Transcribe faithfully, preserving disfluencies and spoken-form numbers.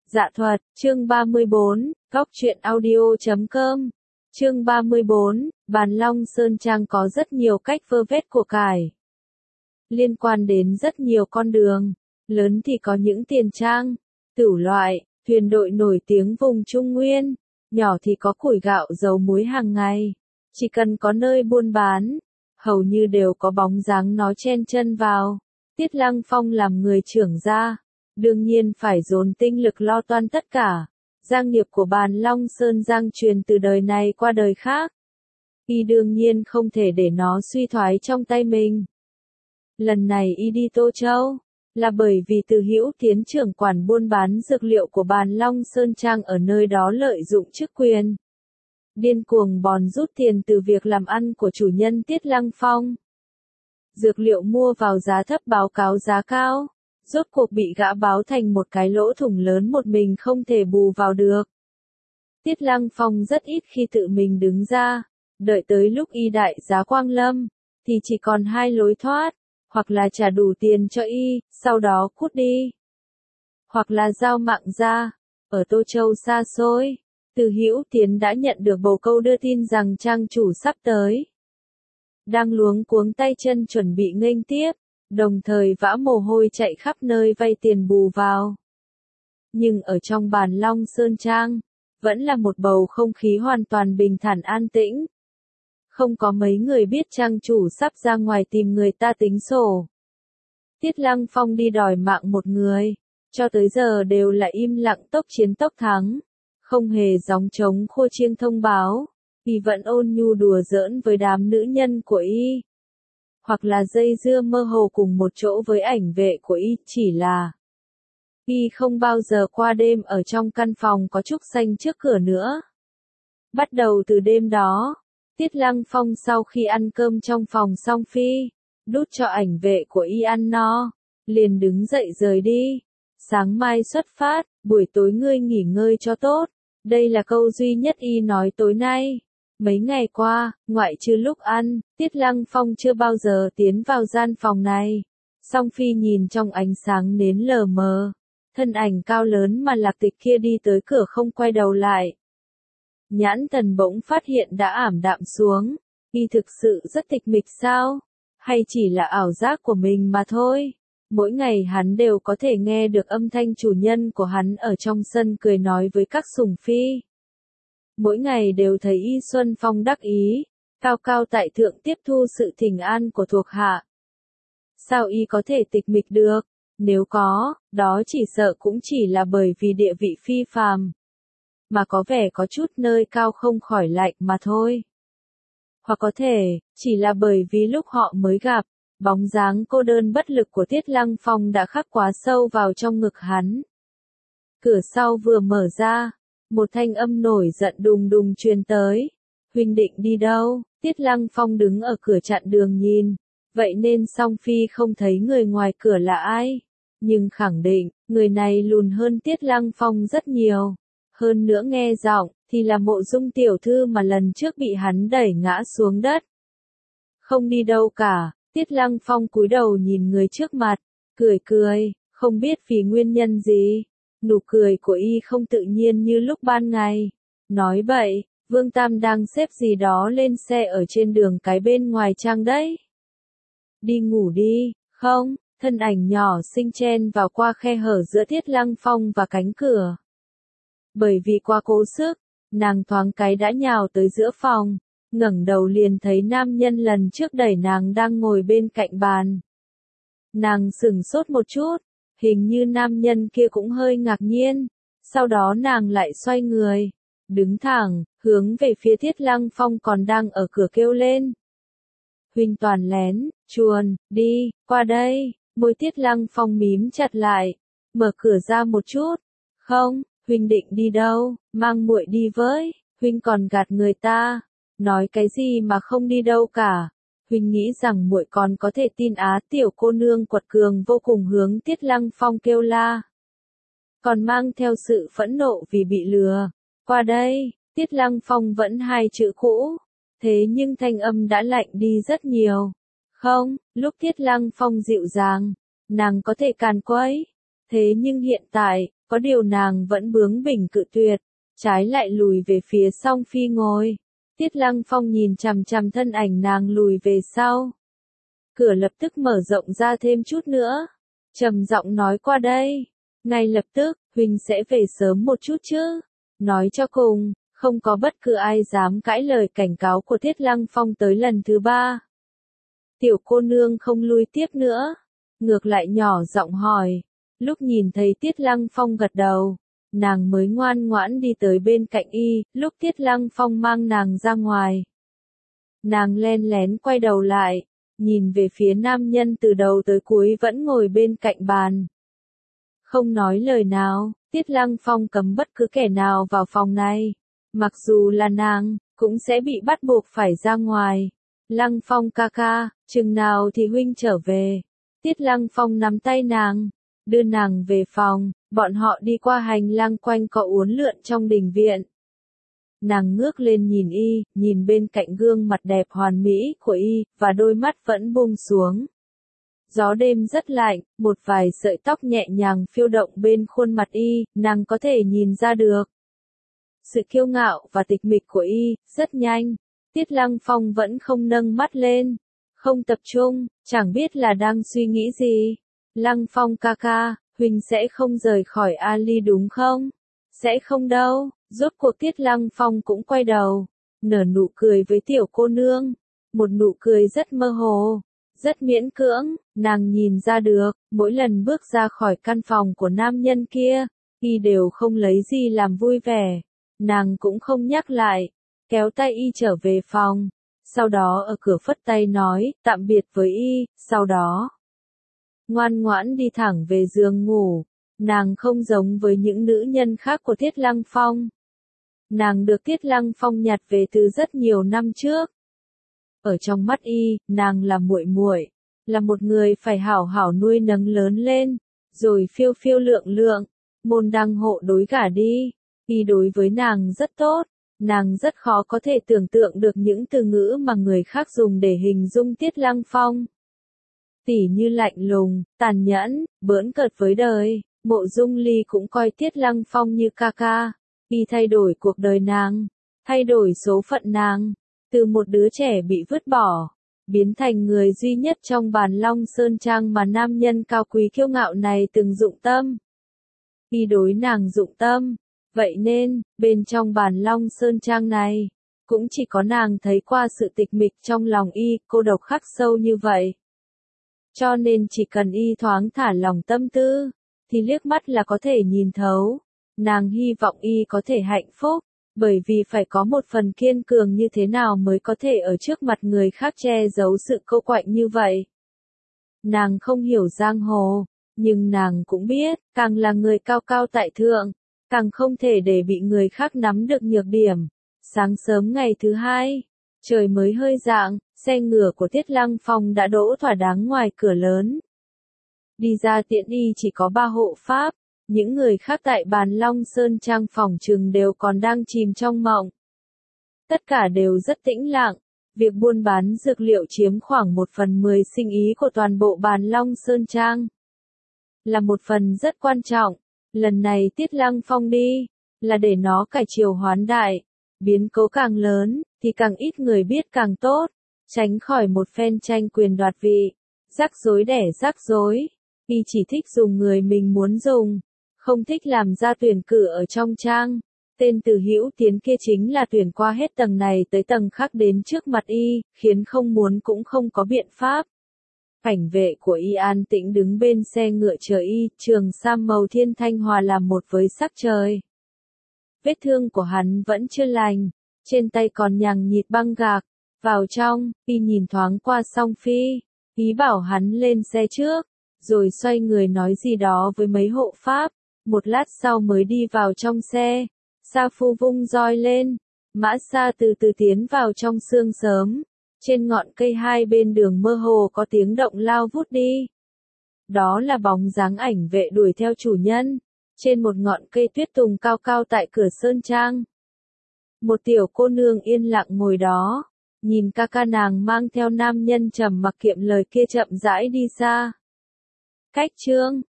Dạ thuật, chương ba mươi bốn, góc truyện audio chấm com. Chương ba mươi bốn, Bàn Long Sơn Trang có rất nhiều cách vơ vét của cải. Liên quan đến rất nhiều con đường, lớn thì có những tiền trang, tửu loại, thuyền đội nổi tiếng vùng Trung Nguyên, nhỏ thì có củi gạo dầu muối hàng ngày. Chỉ cần có nơi buôn bán, hầu như đều có bóng dáng nó chen chân vào. Tiết Lăng Phong làm người trưởng gia, đương nhiên phải dồn tinh lực lo toan tất cả. Giang nghiệp của Bàn Long Sơn Giang truyền từ đời này qua đời khác. Y đương nhiên không thể để nó suy thoái trong tay mình. Lần này y đi Tô Châu, là bởi vì Từ Hữu Tiến trưởng quản buôn bán dược liệu của Bàn Long Sơn Trang ở nơi đó lợi dụng chức quyền, điên cuồng bòn rút tiền từ việc làm ăn của chủ nhân Tiết Lăng Phong. Dược liệu mua vào giá thấp báo cáo giá cao, rốt cuộc bị gã báo thành một cái lỗ thủng lớn một mình không thể bù vào được. Tiết Lăng Phong rất ít khi tự mình đứng ra, đợi tới lúc y đại giá quang lâm, thì chỉ còn hai lối thoát, hoặc là trả đủ tiền cho y, sau đó cút đi. Hoặc là giao mạng ra. Ở Tô Châu xa xôi, Từ Hữu Tiến đã nhận được bồ câu đưa tin rằng trang chủ sắp tới. Đang luống cuống tay chân chuẩn bị nghênh tiếp, đồng thời vã mồ hôi chạy khắp nơi vay tiền bù vào. Nhưng ở trong Bàn Long Sơn Trang, vẫn là một bầu không khí hoàn toàn bình thản an tĩnh. Không có mấy người biết trang chủ sắp ra ngoài tìm người ta tính sổ. Tiết Lăng Phong đi đòi mạng một người, cho tới giờ đều là im lặng tốc chiến tốc thắng, không hề gióng trống khua chiêng thông báo. Y vẫn ôn nhu đùa giỡn với đám nữ nhân của y, hoặc là dây dưa mơ hồ cùng một chỗ với ảnh vệ của y, chỉ là y không bao giờ qua đêm ở trong căn phòng có trúc xanh trước cửa nữa. Bắt đầu từ đêm đó, Tiết Lăng Phong sau khi ăn cơm trong phòng xong phi, đút cho ảnh vệ của y ăn no, liền đứng dậy rời đi. Sáng mai xuất phát, buổi tối ngươi nghỉ ngơi cho tốt. Đây là câu duy nhất y nói tối nay. Mấy ngày qua, ngoại trừ lúc ăn, Tiết Lăng Phong chưa bao giờ tiến vào gian phòng này. Song Phi nhìn trong ánh sáng nến lờ mờ, thân ảnh cao lớn mà Lạc Tịch kia đi tới cửa không quay đầu lại. Nhãn Thần bỗng phát hiện đã ảm đạm xuống, y thực sự rất tịch mịch sao? Hay chỉ là ảo giác của mình mà thôi? Mỗi ngày hắn đều có thể nghe được âm thanh chủ nhân của hắn ở trong sân cười nói với các sủng phi. Mỗi ngày đều thấy y Xuân Phong đắc ý, cao cao tại thượng tiếp thu sự thỉnh an của thuộc hạ. Sao y có thể tịch mịch được? Nếu có, đó chỉ sợ cũng chỉ là bởi vì địa vị phi phàm, mà có vẻ có chút nơi cao không khỏi lạnh mà thôi. Hoặc có thể, chỉ là bởi vì lúc họ mới gặp, bóng dáng cô đơn bất lực của Tiết Lăng Phong đã khắc quá sâu vào trong ngực hắn. Cửa sau vừa mở ra, một thanh âm nổi giận đùng đùng truyền tới. Huynh định đi đâu? Tiết Lăng Phong đứng ở cửa chặn đường nhìn, vậy nên Song Phi không thấy người ngoài cửa là ai. Nhưng khẳng định, người này lùn hơn Tiết Lăng Phong rất nhiều. Hơn nữa nghe giọng, thì là Mộ Dung tiểu thư mà lần trước bị hắn đẩy ngã xuống đất. Không đi đâu cả, Tiết Lăng Phong cúi đầu nhìn người trước mặt, cười cười, không biết vì nguyên nhân gì. Nụ cười của y không tự nhiên như lúc ban ngày. Nói bậy, Vương Tam đang xếp gì đó lên xe ở trên đường cái bên ngoài trang đấy. Đi ngủ đi, không, thân ảnh nhỏ xinh chen vào qua khe hở giữa Tiết Lăng Phong và cánh cửa. Bởi vì quá cố sức, nàng thoáng cái đã nhào tới giữa phòng, ngẩng đầu liền thấy nam nhân lần trước đẩy nàng đang ngồi bên cạnh bàn. Nàng sửng sốt một chút, hình như nam nhân kia cũng hơi ngạc nhiên, sau đó nàng lại xoay người, đứng thẳng, hướng về phía Tiết Lăng Phong còn đang ở cửa kêu lên. Huynh toàn lén, chuồn, đi, qua đây, môi Tiết Lăng Phong mím chặt lại, mở cửa ra một chút. Không, huynh định đi đâu, mang muội đi với, huynh còn gạt người ta, nói cái gì mà không đi đâu cả. Huynh nghĩ rằng muội còn có thể tin á? Tiểu cô nương quật cường vô cùng hướng Tiết Lăng Phong kêu la, còn mang theo sự phẫn nộ vì bị lừa. Qua đây, Tiết Lăng Phong vẫn hai chữ cũ, thế nhưng thanh âm đã lạnh đi rất nhiều. Không, lúc Tiết Lăng Phong dịu dàng, nàng có thể càn quấy, thế nhưng hiện tại, Có điều nàng vẫn bướng bỉnh cự tuyệt, trái lại lùi về phía Song Phi ngồi. Tiết Lăng Phong nhìn chằm chằm thân ảnh nàng lùi về sau. Cửa lập tức mở rộng ra thêm chút nữa. Trầm giọng nói qua đây. Ngay lập tức, huynh sẽ về sớm một chút chứ. Nói cho cùng, không có bất cứ ai dám cãi lời cảnh cáo của Tiết Lăng Phong tới lần thứ ba. Tiểu cô nương không lui tiếp nữa. Ngược lại nhỏ giọng hỏi. Lúc nhìn thấy Tiết Lăng Phong gật đầu, nàng mới ngoan ngoãn đi tới bên cạnh y, lúc Tiết Lăng Phong mang nàng ra ngoài. Nàng len lén quay đầu lại, nhìn về phía nam nhân từ đầu tới cuối vẫn ngồi bên cạnh bàn. Không nói lời nào, Tiết Lăng Phong cấm bất cứ kẻ nào vào phòng này. Mặc dù là nàng, cũng sẽ bị bắt buộc phải ra ngoài. Lăng Phong ca ca, chừng nào thì huynh trở về. Tiết Lăng Phong nắm tay nàng, đưa nàng về phòng, bọn họ đi qua hành lang quanh co uốn lượn trong đình viện. Nàng ngước lên nhìn y, nhìn bên cạnh gương mặt đẹp hoàn mỹ của y, và đôi mắt vẫn buông xuống. Gió đêm rất lạnh, một vài sợi tóc nhẹ nhàng phiêu động bên khuôn mặt y, nàng có thể nhìn ra được. Sự kiêu ngạo và tịch mịch của y, rất nhanh. Tiết Lăng Phong vẫn không nâng mắt lên, không tập trung, chẳng biết là đang suy nghĩ gì. Lăng Phong ca ca, huynh sẽ không rời khỏi Ali đúng không? Sẽ không đâu. Rốt cuộc Tiết Lăng Phong cũng quay đầu, nở nụ cười với tiểu cô nương. Một nụ cười rất mơ hồ, rất miễn cưỡng, nàng nhìn ra được, mỗi lần bước ra khỏi căn phòng của nam nhân kia, y đều không lấy gì làm vui vẻ. Nàng cũng không nhắc lại, kéo tay y trở về phòng, sau đó ở cửa phất tay nói, tạm biệt với y, sau đó ngoan ngoãn đi thẳng về giường ngủ. Nàng không giống với những nữ nhân khác của Tiết Lăng Phong. Nàng được Tiết Lăng Phong nhặt về từ rất nhiều năm trước. Ở trong mắt y, nàng là muội muội, là một người phải hảo hảo nuôi nấng lớn lên, rồi phiêu phiêu lượng lượng, môn đăng hộ đối gả đi. Y đối với nàng rất tốt, nàng rất khó có thể tưởng tượng được những từ ngữ mà người khác dùng để hình dung Tiết Lăng Phong. Tỉ như lạnh lùng, tàn nhẫn, bỡn cợt với đời. Mộ Dung Ly cũng coi Tiết Lăng Phong như ca ca. Y thay đổi cuộc đời nàng, thay đổi số phận nàng, từ một đứa trẻ bị vứt bỏ, biến thành người duy nhất trong Bàn Long Sơn Trang mà nam nhân cao quý kiêu ngạo này từng dụng tâm. Y đối nàng dụng tâm, vậy nên, bên trong Bàn Long Sơn Trang này, cũng chỉ có nàng thấy qua sự tịch mịch trong lòng y, cô độc khắc sâu như vậy. Cho nên chỉ cần y thoáng thả lòng tâm tư, thì liếc mắt là có thể nhìn thấu. Nàng hy vọng y có thể hạnh phúc, bởi vì phải có một phần kiên cường như thế nào mới có thể ở trước mặt người khác che giấu sự cô quạnh như vậy. Nàng không hiểu giang hồ, nhưng nàng cũng biết, càng là người cao cao tại thượng, càng không thể để bị người khác nắm được nhược điểm. Sáng sớm ngày thứ hai, trời mới hơi rạng, xe ngựa của Tiết Lăng Phong đã đỗ thỏa đáng ngoài cửa lớn. Đi ra tiễn y chỉ có ba hộ pháp, những người khác tại Bàn Long Sơn Trang phòng trừng đều còn đang chìm trong mộng. Tất cả đều rất tĩnh lặng, việc buôn bán dược liệu chiếm khoảng một phần mười sinh ý của toàn bộ Bàn Long Sơn Trang. Là một phần rất quan trọng, lần này Tiết Lăng Phong đi, là để nó cải chiều hoán đại, biến cố càng lớn, thì càng ít người biết càng tốt, tránh khỏi một phen tranh quyền đoạt vị, rắc rối đẻ rắc rối. Y chỉ thích dùng người mình muốn dùng, không thích làm ra tuyển cử ở trong trang. Tên Từ Hữu Tiến kia chính là tuyển qua hết tầng này tới tầng khác đến trước mặt y, khiến không muốn cũng không có biện pháp. Cảnh vệ của y an tĩnh đứng bên xe ngựa chờ y, trường sam màu thiên thanh hòa làm một với sắc trời. Vết thương của hắn vẫn chưa lành, trên tay còn nhằng nhịt băng gạc. Vào trong, y nhìn thoáng qua Song Phi, ý bảo hắn lên xe trước, rồi xoay người nói gì đó với mấy hộ pháp, một lát sau mới đi vào trong xe. Sa Phu vung roi lên, mã xa từ từ tiến vào trong sương sớm, trên ngọn cây hai bên đường mơ hồ có tiếng động lao vút đi. Đó là bóng dáng ảnh vệ đuổi theo chủ nhân, trên một ngọn cây tuyết tùng cao cao tại cửa sơn trang. Một tiểu cô nương yên lặng ngồi đó, nhìn ca ca nàng mang theo nam nhân trầm mặc kiệm lời kia chậm rãi đi xa. Cách chương